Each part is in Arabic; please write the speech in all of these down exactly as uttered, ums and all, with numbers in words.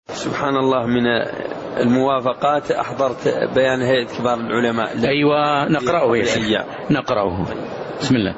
سبحان الله، من الموافقات أحضرت بيان هيئة كبار العلماء. أيوة نقرأه يا شيخ، نقرأه. بسم الله.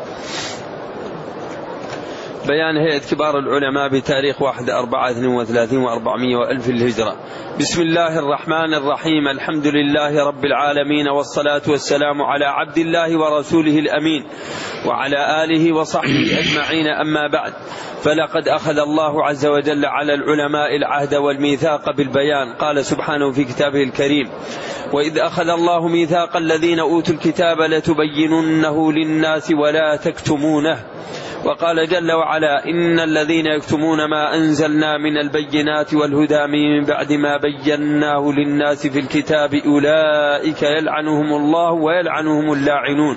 بيان هيئة كبار العلماء بتاريخ واحد أربعة اثنين وثلاثين وأربعمائة وألف الهجرة. بسم الله الرحمن الرحيم. الحمد لله رب العالمين، والصلاة والسلام على عبد الله ورسوله الأمين وعلى آله وصحبه أجمعين، أما بعد. فلقد أخذ الله عز وجل على العلماء العهد والميثاق بالبيان. قال سبحانه في كتابه الكريم: وإذ أخذ الله ميثاق الذين أوتوا الكتاب لتبيننه للناس ولا تكتمونه. وقال جل وعلا: إن الذين يكتمون ما أنزلنا من البينات والهدى من بعد ما بيناه للناس في الكتاب أولئك يلعنهم الله ويلعنهم اللاعنون.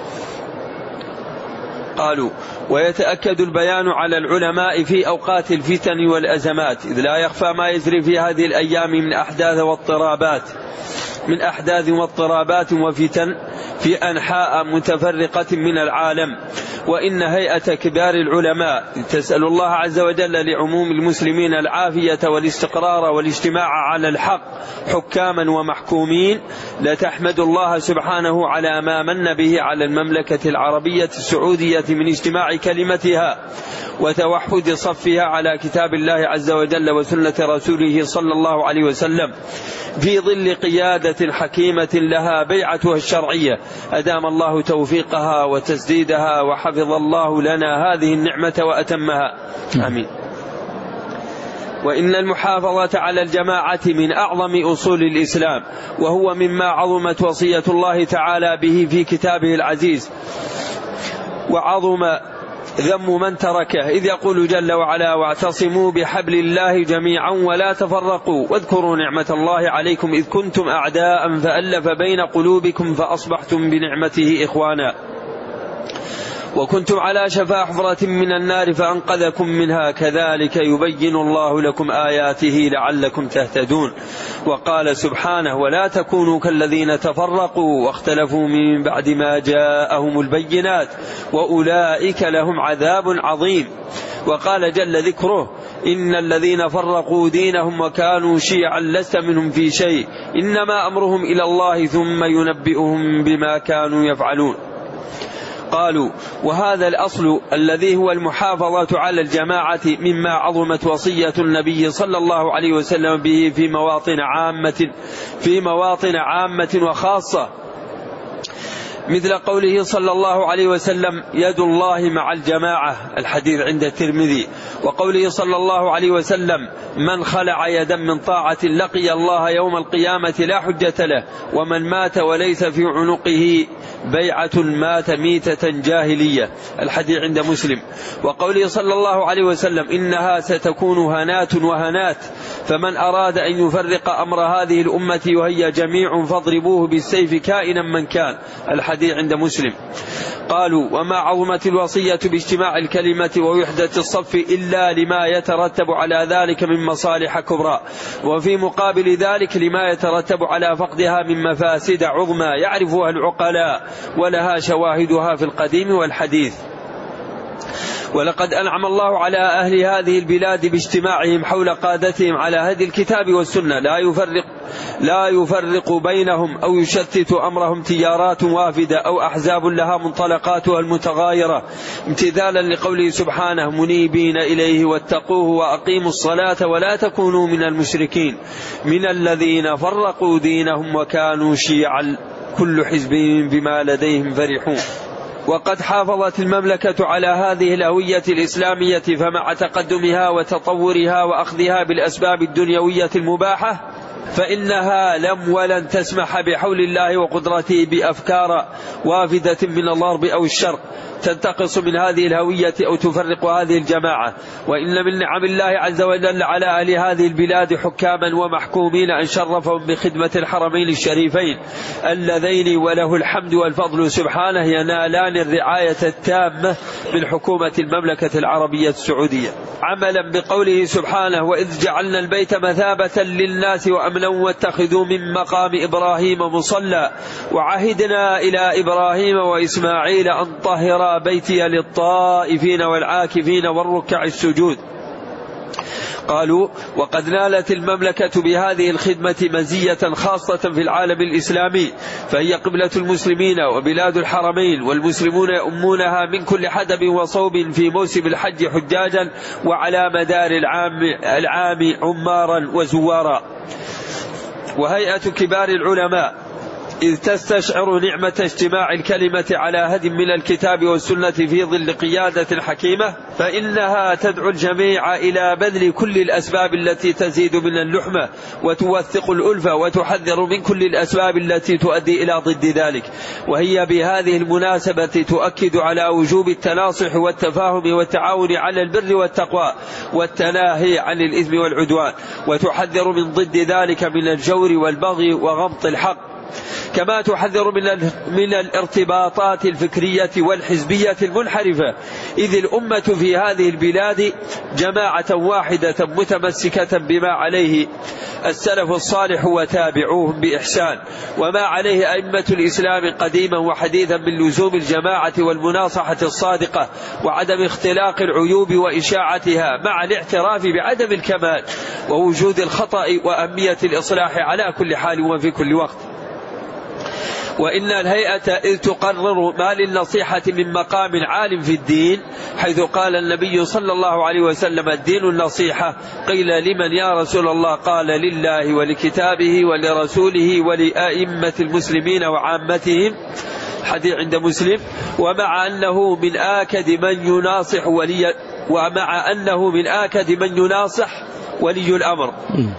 قالوا: ويتأكد البيان على العلماء في أوقات الفتن والأزمات، إذ لا يخفى ما يجري في هذه الأيام من أحداث واضطرابات من أحداث واضطرابات وفتن في أنحاء متفرقة من العالم. وإن هيئة كبار العلماء تسأل الله عز وجل لعموم المسلمين العافية والاستقرار والاجتماع على الحق حكاما ومحكومين، لتحمد الله سبحانه على ما من به على المملكة العربية السعودية من اجتماع كلمتها وتوحد صفها على كتاب الله عز وجل وسنة رسوله صلى الله عليه وسلم، في ظل قيادة حكيمة لها بيعتها الشرعية، أدام الله توفيقها وتسديدها وحفظ الله لنا هذه النعمة وأتمها، آمين. وإن المحافظة على الجماعة من أعظم أصول الإسلام، وهو مما عظمت وصية الله تعالى به في كتابه العزيز، وعظم ذم من تركه، إذ يقول جل وعلا: واعتصموا بحبل الله جميعا ولا تفرقوا واذكروا نعمة الله عليكم إذ كنتم أعداء فألف بين قلوبكم فأصبحتم بنعمته إخوانا وكنتم على شفا حفرة من النار فأنقذكم منها كذلك يبين الله لكم آياته لعلكم تهتدون. وقال سبحانه: ولا تكونوا كالذين تفرقوا واختلفوا من بعد ما جاءهم البينات وأولئك لهم عذاب عظيم. وقال جل ذكره: إن الذين فرقوا دينهم وكانوا شيعا لست منهم في شيء إنما أمرهم إلى الله ثم ينبئهم بما كانوا يفعلون. قالوا: وهذا الأصل الذي هو المحافظة على الجماعة مما عظمت وصية النبي صلى الله عليه وسلم به في مواطن عامة في مواطن عامة وخاصة، مثل قوله صلى الله عليه وسلم: يد الله مع الجماعة، الحديث عند الترمذي. وقوله صلى الله عليه وسلم: من خلع يدا من طاعة لقي الله يوم القيامة لا حجة له، ومن مات وليس في عنقه بيعة مات ميتة جاهلية، الحديث عند مسلم. وقوله صلى الله عليه وسلم: إنها ستكون هنات وهنات، فمن أراد أن يفرق أمر هذه الأمة وهي جميع فاضربوه بالسيف كائنا من كان، الحديث عند مسلم. قالوا: وما عظمت الوصية باجتماع الكلمة ووحدة الصف إلا لما يترتب على ذلك من مصالح كبرى، وفي مقابل ذلك لما يترتب على فقدها من مفاسد عظمى يعرفها العقلاء ولها شواهدها في القديم والحديث. ولقد أنعم الله على أهل هذه البلاد باجتماعهم حول قادتهم على هدي الكتاب والسنة، لا يفرق لا يفرق بينهم أو يشتت أمرهم تيارات وافدة أو أحزاب لها منطلقاتها المتغايرة، امتثالا لقوله سبحانه: منيبين إليه واتقوه وأقيموا الصلاة ولا تكونوا من المشركين من الذين فرقوا دينهم وكانوا شيعا كل حزب بما لديهم فرحون. وقد حافظت المملكة على هذه الهوية الإسلامية، فمع تقدمها وتطورها وأخذها بالأسباب الدنيوية المباحة، فإنها لم ولن تسمح بحول الله وقدرته بأفكار وافدة من الغرب أو الشرق تنتقص من هذه الهوية أو تفرق هذه الجماعة. وإن من نعم الله عز وجل على أهل هذه البلاد حكاما ومحكومين أن شرفهم بخدمة الحرمين الشريفين اللذين وله الحمد والفضل سبحانه ينالان الرعاية التامة من حكومة المملكة العربية السعودية، عملا بقوله سبحانه: وإذ جعلنا البيت مثابة للناس وأمنا واتخذوا من مقام إبراهيم مصلى وعهدنا إلى إبراهيم وإسماعيل أن طهرا بيتي للطائفين والعاكفين والركع السجود. قالوا: وقد نالت المملكة بهذه الخدمة مزية خاصة في العالم الإسلامي، فهي قبلة المسلمين وبلاد الحرمين، والمسلمون يؤمونها من كل حدب وصوب في موسم الحج حجاجا وعلى مدار العام, العام عمارا وزوارا. وهيئة كبار العلماء إذ تستشعر نعمة اجتماع الكلمة على هدي من الكتاب والسنة في ظل قيادة حكيمة، فإنها تدعو الجميع إلى بذل كل الأسباب التي تزيد من اللحمة وتوثق الألفة، وتحذر من كل الأسباب التي تؤدي إلى ضد ذلك. وهي بهذه المناسبة تؤكد على وجوب التناصح والتفاهم والتعاون على البر والتقوى والتناهي عن الإثم والعدوان، وتحذر من ضد ذلك من الجور والبغي وغمط الحق، كما تحذر من من الارتباطات الفكرية والحزبية المنحرفة، إذ الأمة في هذه البلاد جماعة واحدة متمسكة بما عليه السلف الصالح وتابعوهم بإحسان، وما عليه أئمة الإسلام قديما وحديثا من لزوم الجماعة والمناصحة الصادقة وعدم اختلاق العيوب وإشاعتها، مع الاعتراف بعدم الكمال ووجود الخطأ وأهمية الإصلاح على كل حال وفي كل وقت. وإن الهيئة إذ تقرر ما للنصيحة من مقام عال في الدين، حيث قال النبي صلى الله عليه وسلم: الدين النصيحة. قيل: لمن يا رسول الله؟ قال: لله ولكتابه ولرسوله ولأئمة المسلمين وعامتهم، حديث عند مسلم. ومع أنه من آكد من يناصح ولي ومع أنه من آكد من يناصح ولي الأمر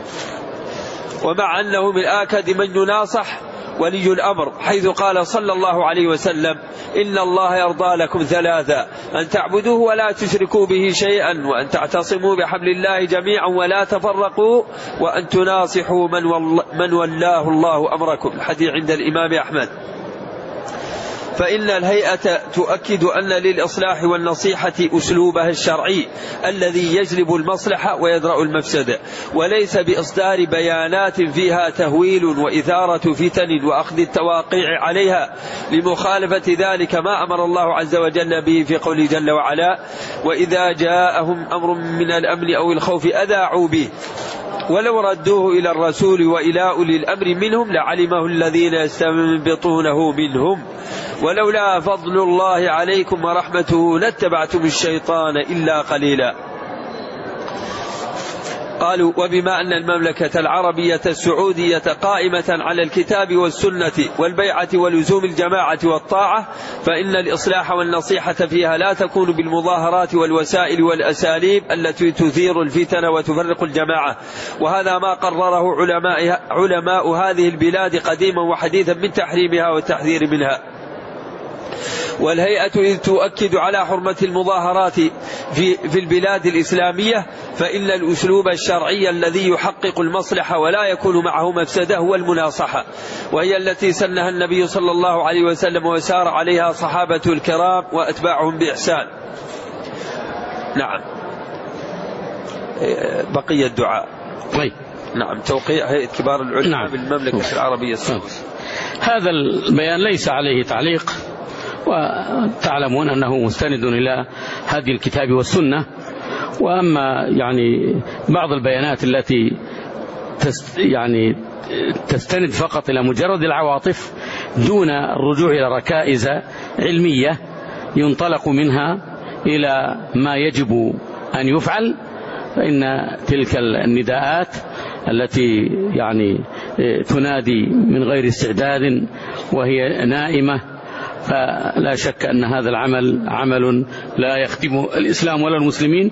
ومع أنه من آكد من يناصح ولي الأمر، حيث قال صلى الله عليه وسلم: إن الله يرضى لكم ثلاثة: أن تعبدوه ولا تشركوا به شيئا، وأن تعتصموا بحبل الله جميعا ولا تفرقوا، وأن تناصحوا من, من ولاه الله أمركم. الحديث عند الإمام أحمد. فإن الهيئة تؤكد أن للإصلاح والنصيحة أسلوبها الشرعي الذي يجلب المصلحة ويدرأ المفسدة، وليس بإصدار بيانات فيها تهويل وإثارة فتن وأخذ التواقيع عليها، لمخالفة ذلك ما أمر الله عز وجل به في قوله جل وعلا: وإذا جاءهم أمر من الأمن أو الخوف أذاعوا به ولو ردوه إلى الرسول وإلى أولي الأمر منهم لعلمه الذين يستنبطونه منهم ولولا فضل الله عليكم ورحمته لاتبعتم الشيطان إلا قليلا. قالوا: وبما أن المملكة العربية السعودية قائمة على الكتاب والسنة والبيعة ولزوم الجماعة والطاعة، فإن الإصلاح والنصيحة فيها لا تكون بالمظاهرات والوسائل والأساليب التي تثير الفتن وتفرق الجماعة، وهذا ما قرره علماء, علماء هذه البلاد قديما وحديثا من تحريمها والتحذير منها. والهيئة إذ تؤكد على حرمة المظاهرات في, في البلاد الإسلامية، فإن الأسلوب الشرعي الذي يحقق المصلحة ولا يكون معه مفسدة هو المناصحة، وهي التي سنها النبي صلى الله عليه وسلم وسار عليها صحابة الكرام وأتباعهم بإحسان. نعم. بقي الدعاء. طيب. نعم. توقيع هيئة كبار العلماء نعم. بالمملكة العربية السعودية. هذا البيان ليس عليه تعليق، وتعلمون أنه مستند إلى هذه الكتاب والسنة. وأما يعني بعض البيانات التي تست يعني تستند فقط إلى مجرد العواطف دون الرجوع إلى ركائز علمية ينطلق منها إلى ما يجب أن يفعل، فإن تلك النداءات التي يعني تنادي من غير استعداد وهي نائمة، فلا شك أن هذا العمل عمل لا يخدم الإسلام ولا المسلمين،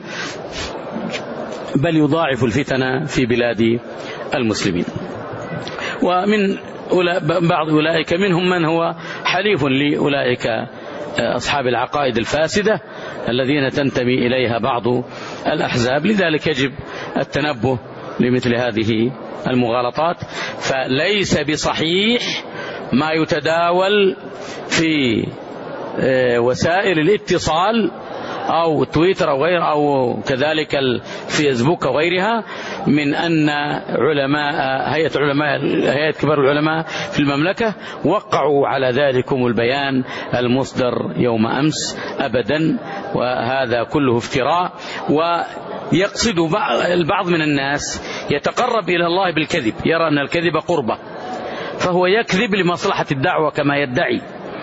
بل يضاعف الفتن في بلاد المسلمين. ومن بعض أولئك منهم من هو حليف لأولئك أصحاب العقائد الفاسدة الذين تنتمي إليها بعض الأحزاب، لذلك يجب التنبه لمثل هذه المغالطات. فليس بصحيح ما يتداول في وسائل الاتصال أو تويتر أو غير أو كذلك الفيسبوك وغيرها من أن علماء هيئة علماء هيئة كبار العلماء في المملكة وقعوا على ذلكم البيان المصدر يوم أمس، أبدا، وهذا كله افتراء. يقصد البعض من الناس يتقرب إلى الله بالكذب، يرى أن الكذب قربة، فهو يكذب لمصلحة الدعوة كما يدعي،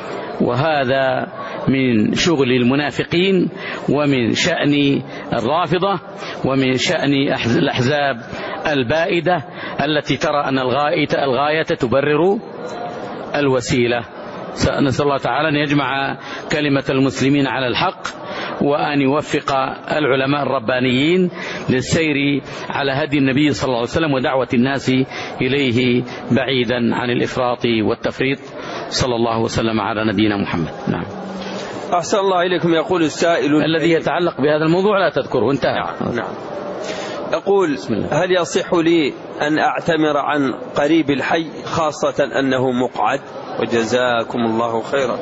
وهذا من شغل المنافقين ومن شأن الرافضة ومن شأن الأحزاب البائدة التي ترى أن الغاية, الغاية تبرر الوسيلة. نسأل الله تعالى أن يجمع كلمة المسلمين على الحق، وأن يوفق العلماء الربانيين للسير على هدي النبي صلى الله عليه وسلم ودعوة الناس إليه بعيدا عن الإفراط والتفريط. صلى الله وسلم على نبينا محمد. نعم. أحسن الله إليكم. يقول السائل الذي يتعلق بهذا الموضوع لا تذكره، انتهى. نعم. نعم. يقول: هل يصح لي أن أعتمر عن قريب الحي خاصة أنه مقعد؟ وجزاكم الله خيرا.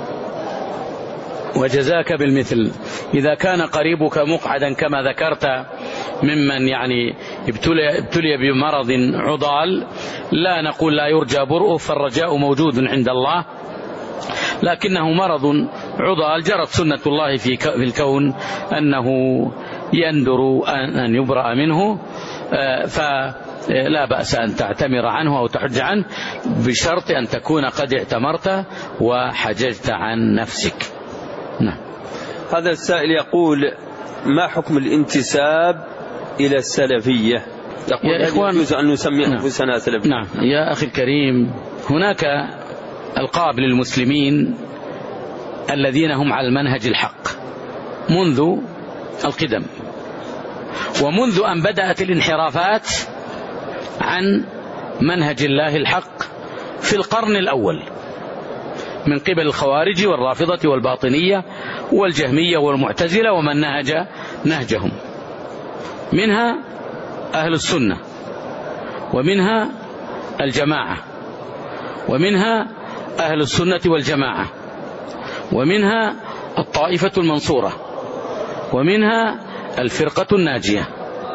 وجزاك بالمثل. إذا كان قريبك مقعدا كما ذكرت ممن يعني ابتلي, ابتلي بمرض عضال، لا نقول لا يرجى برؤه، فالرجاء موجود عند الله، لكنه مرض عضال جرت سنة الله في الكون أنه يندر أن يبرأ منه، فلا بأس أن تعتمر عنه أو تحج عنه، بشرط أن تكون قد اعتمرت وحججت عن نفسك. نعم. هذا السائل يقول: ما حكم الانتساب إلى السلفية؟ يقول: يا إخوان، يجوز أن نسمي أنفسنا سلفية؟ نعم يا أخي الكريم، هناك ألقاب للمسلمين الذين هم على المنهج الحق منذ القدم، ومنذ أن بدأت الانحرافات عن منهج الله الحق في القرن الأول من قبل الخوارج والرافضة والباطنية والجهمية والمعتزلة ومن نهج نهجهم، منها أهل السنة، ومنها الجماعة، ومنها أهل السنة والجماعة، ومنها الطائفة المنصورة، ومنها الفرقة الناجية،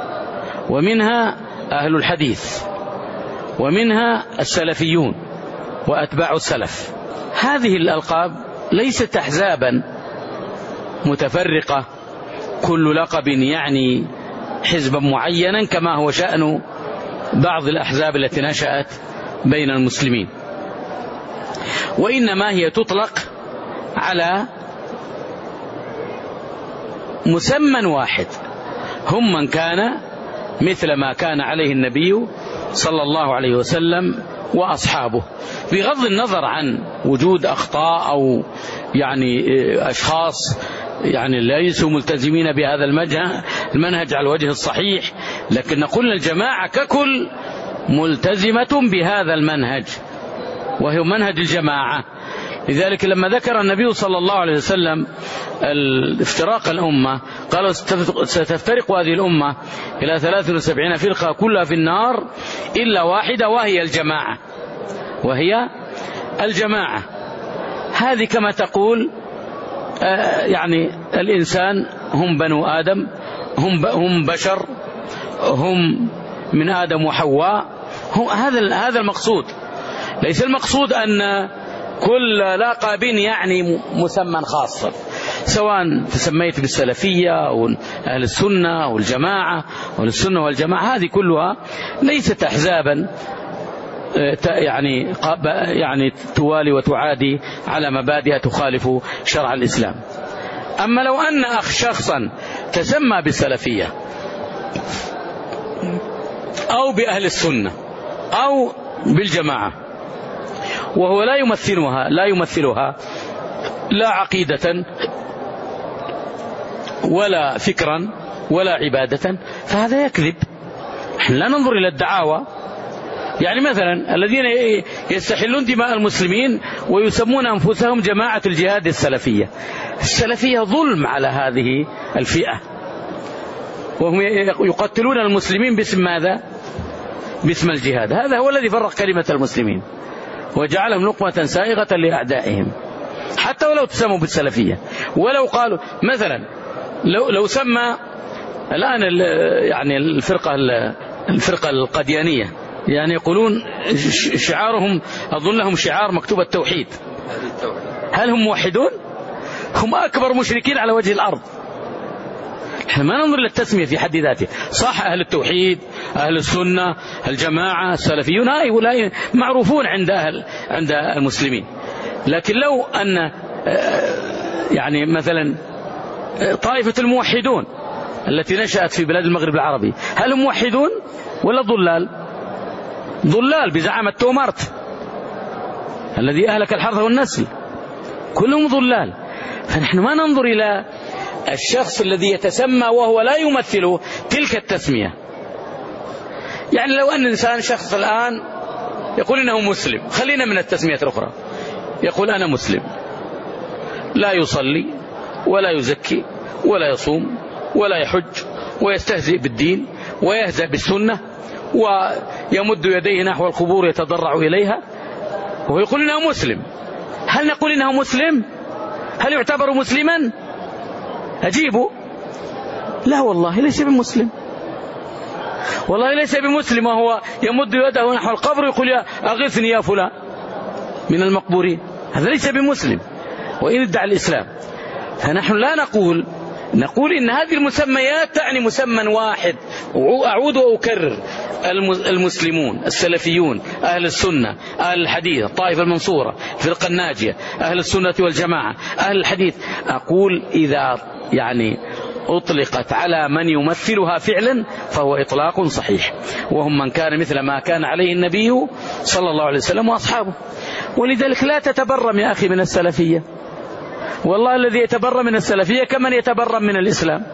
ومنها أهل الحديث، ومنها السلفيون وأتباع السلف. هذه الألقاب ليست أحزابا متفرقة كل لقب يعني حزبا معينا كما هو شأن بعض الأحزاب التي نشأت بين المسلمين، وإنما هي تطلق على مسمى واحد، هم من كان مثل ما كان عليه النبي صلى الله عليه وسلم وأصحابه، بغض النظر عن وجود أخطاء أو يعني أشخاص يعني ليسوا ملتزمين بهذا المنهج على الوجه الصحيح، لكن نقول الجماعة ككل ملتزمة بهذا المنهج وهو منهج الجماعة. لذلك لما ذكر النبي صلى الله عليه وسلم افتراق الأمة قال: ستفترق هذه الأمة إلى ثلاث وسبعين فرقة كلها في النار إلا واحدة وهي الجماعة، وهي الجماعة. هذه كما تقول يعني الإنسان هم بنو آدم، هم هم بشر، هم من آدم وحواء، هم هذا هذا المقصود. ليس المقصود أن كل لقب يعني مسمى خاصا، سواء تسميت بالسلفية أو أهل السنة أو الجماعة أو السنة والجماعة، هذه كلها ليست أحزابا يعني يعني توالي وتعادي على مبادئ تخالف شرع الإسلام. أما لو أن أخ شخصا تسمى بالسلفية أو بأهل السنة أو بالجماعة وهو لا يمثلها لا يمثلها لا عقيدة ولا فكرا ولا عبادة، فهذا يكذب. نحن لا ننظر إلى الدعاوى. يعني مثلا الذين يستحلون دماء المسلمين ويسمون أنفسهم جماعة الجهاد السلفية، السلفية ظلم على هذه الفئة، وهم يقتلون المسلمين باسم ماذا؟ باسم الجهاد. هذا هو الذي فرق كلمة المسلمين وجعلهم لقمة سائغة لأعدائهم، حتى ولو تسموا بالسلفية. ولو قالوا مثلا لو, لو سمى الآن يعني الفرقة الفرقة القديانية يعني يقولون شعارهم أظن لهم شعار مكتوب التوحيد، هل هم موحدون؟ هم أكبر مشركين على وجه الأرض. احنا ما ننظر للتسمية في حد ذاته. صح أهل التوحيد أهل السنة الجماعة السلفيون هؤلاء معروفون عند أهل عند المسلمين، لكن لو أن يعني مثلا طائفة الموحدون التي نشأت في بلاد المغرب العربي، هل هم موحدون ولا ضلال؟ ضلال بزعامة تومارت الذي أهلك الحرث والنسل، كلهم ضلال. فنحن ما ننظر إلى الشخص الذي يتسمى وهو لا يمثل تلك التسمية. يعني لو أن إنسان شخص الآن يقول إنه مسلم، خلينا من التسمية الأخرى، يقول أنا مسلم، لا يصلي ولا يزكي ولا يصوم ولا يحج، ويستهزئ بالدين ويهزأ بالسنة ويمد يديه نحو القبور يتضرع إليها، ويقول إنه مسلم. هل نقول إنه مسلم؟ هل يعتبر مسلما؟ أجيبه لا والله ليس بمسلم، والله ليس بمسلم، وهو يمد يده نحو القبر يقول يا أغثني يا فلان من المقبورين، هذا ليس بمسلم وإن ادعى الإسلام. فنحن لا نقول نقول إن هذه المسميات تعني مسمى واحد. وأعود وأكرر، المسلمون السلفيون أهل السنة أهل الحديث الطائفة المنصورة الفرقة الناجية أهل السنة والجماعة أهل الحديث، أقول إذا يعني أطلقت على من يمثلها فعلا فهو إطلاق صحيح، وهم من كان مثل ما كان عليه النبي صلى الله عليه وسلم وأصحابه. ولذلك لا تتبرم يا أخي من السلفية، والله الذي يتبرم من السلفية كمن يتبرم من الإسلام،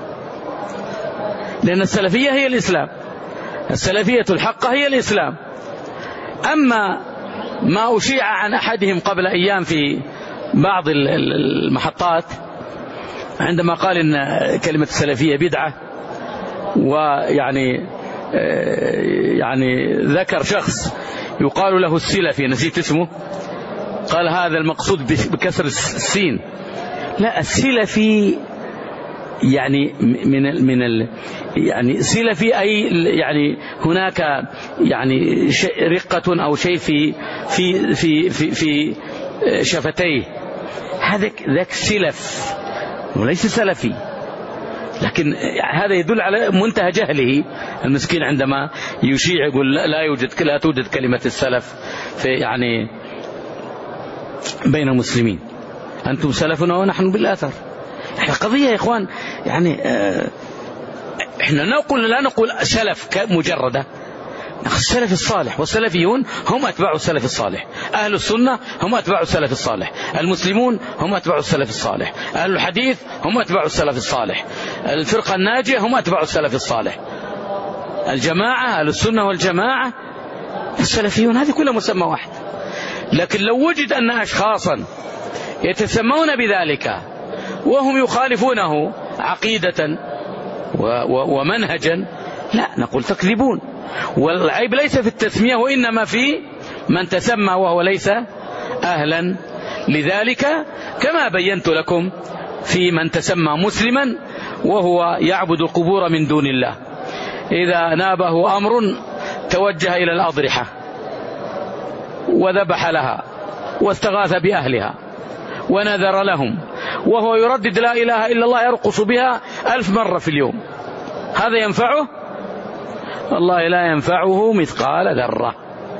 لأن السلفية هي الإسلام، السلفية الحقة هي الإسلام. أما ما أشيع عن أحدهم قبل أيام في بعض المحطات عندما قال إن كلمة السلفية بدعة، ويعني يعني ذكر شخص يقال له السلفي، نسيت اسمه، قال هذا المقصود بكسر السين. لا، السلفي يعني من من ال يعني سلفي أي يعني هناك يعني رقة أو شيء في في في في, في شفتيه، هذا ذاك سلف وليس سلفي. لكن هذا يدل على منتهى جهله المسكين عندما يشيع يقول لا يوجد لا توجد كلمة السلف في يعني بين المسلمين، أنتم سلفنا ونحن بالآثر. قضية يا إخوان يعني إحنا نقول لا نقول سلف مجردة، السلف الصالح، والسلفيون هم أتباع السلف الصالح، أهل السنة هم أتباع السلف الصالح، المسلمون هم أتباع السلف الصالح، أهل الحديث هم أتباع السلف الصالح، الفرقة الناجية هم أتباع السلف الصالح، الجماعة أهل السنة والجماعة السلفيون، هذه كلها مسمى واحد. لكن لو وجد أن أشخاصا يتسمون بذلك وهم يخالفونه عقيدة ومنهجا، لا نقول تكذبون. والعيب ليس في التسمية وإنما في من تسمى وهو ليس أهلا لذلك، كما بينت لكم في من تسمى مسلما وهو يعبد القبور من دون الله، إذا نابه أمر توجه إلى الأضرحة وذبح لها واستغاث بأهلها ونذر لهم، وهو يردد لا إله إلا الله يرقص بها ألف مرة في اليوم، هذا ينفعه؟ والله لا ينفعه مثقال ذرة.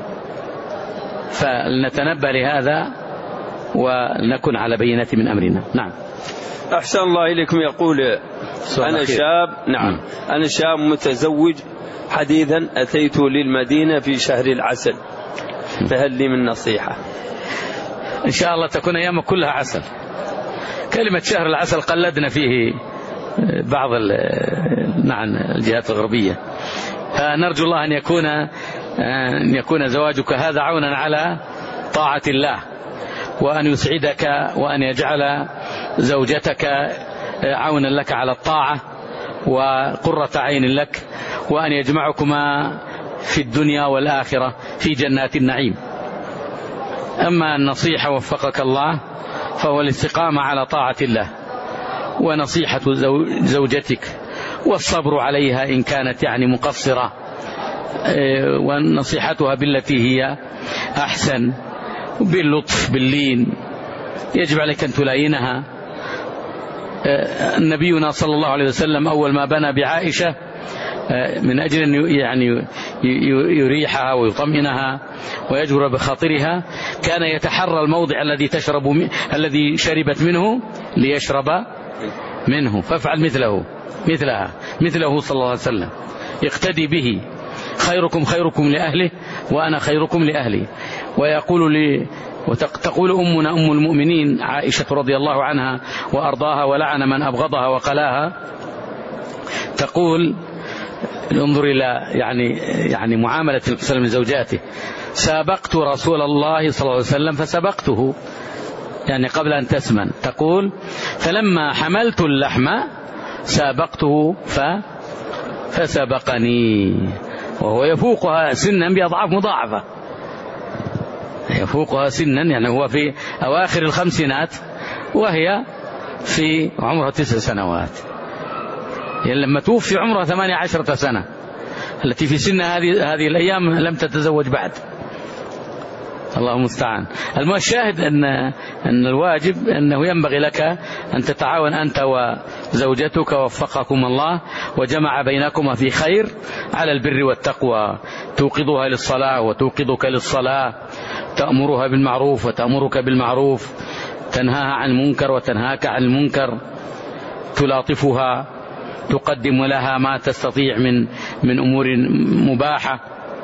فلنتنبه لهذا ونكن على بينة من أمرنا. نعم. أحسن الله إليكم. يقول أنا شاب نعم أنا شاب متزوج حديثا، أتيت للمدينة في شهر العسل، فهل لي من نصيحة؟ إن شاء الله تكون أيامك كلها عسل. كلمة شهر العسل قلدنا فيه بعض نعم الجهات الغربية، فنرجو الله أن يكون أن يكون زواجك هذا عونا على طاعة الله، وأن يسعدك وأن يجعل زوجتك عونا لك على الطاعة وقرة عين لك، وأن يجمعكما في الدنيا والآخرة في جنات النعيم. أما النصيحة وفقك الله فهو الاستقامة على طاعة الله، ونصيحة زوجتك والصبر عليها إن كانت يعني مقصرة، ونصيحتها بالتي هي أحسن باللطف باللين، يجب عليك أن تلاينها نبينا صلى الله عليه وسلم أول ما بنى بعائشة من أجل أن يعني يريحها ويطمئنها ويجبر بخاطرها كان يتحرى الموضع الذي تشرب الذي شربت منه ليشرب منه، فافعل مثله مثلها مثله صلى الله عليه وسلم، اقتدي به، خيركم خيركم لأهله وأنا خيركم لأهلي. ويقول لي وتقول أمنا أم المؤمنين عائشة رضي الله عنها وأرضاها ولعن من أبغضها وقلاها، تقول انظر إلى يعني يعني معاملة النبي صلى الله عليه وسلم من زوجاته: سابقت رسول الله صلى الله عليه وسلم فسبقته، يعني قبل أن تسمن. تقول: فلما حملت اللحم سابقته ف فسبقني، وهو يفوقها سنا بأضعاف مضاعفة، يفوقها سنا يعني هو في أواخر الخمسينات وهي في عمرها تسع سنوات، يعني لما توفي عمرها ثمانية عشرة سنة، التي في سن هذه هذه الأيام لم تتزوج بعد. الله المستعان. الشاهد أن أن الواجب أنه ينبغي لك أن تتعاون أنت وزوجتك ووفقكم الله وجمع بينكما في خير على البر والتقوى، توقظها للصلاة وتوقظك للصلاة، تأمرها بالمعروف وتأمرك بالمعروف، تنهاها عن المنكر وتنهاك عن المنكر، تلاطفها، تقدم لها ما تستطيع من من أمور مباحة،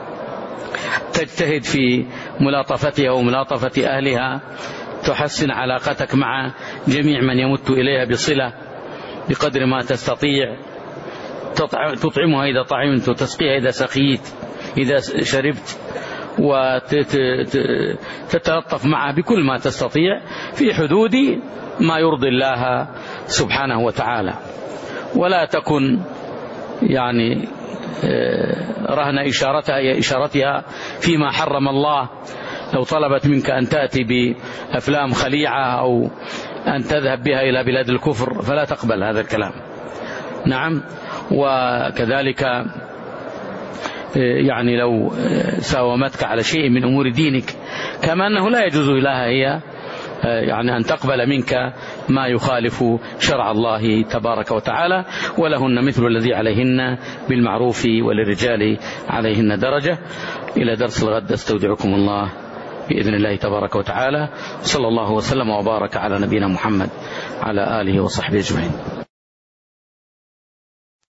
تجتهد في ملاطفتها وملاطفة أهلها، تحسن علاقتك مع جميع من يمت إليها بصلة بقدر ما تستطيع، تطعمها إذا طعمت وتسقيها إذا سقيت إذا شربت، وتتلطف معها بكل ما تستطيع في حدود ما يرضي الله سبحانه وتعالى. ولا تكن يعني رهن إشارتها إشارتها فيما حرم الله. لو طلبت منك أن تأتي بأفلام خليعة أو أن تذهب بها إلى بلاد الكفر فلا تقبل هذا الكلام. نعم. وكذلك يعني لو ساومتك على شيء من أمور دينك، كما أنه لا يجوز لها هي يعني أن تقبل منك ما يخالف شرع الله تبارك وتعالى، ولهن مثل الذي عليهن بالمعروف وللرجال عليهن درجة. إلى درس الغد استودعكم الله بإذن الله تبارك وتعالى، صلى الله وسلم وبارك على نبينا محمد على آله وصحبه أجمعين.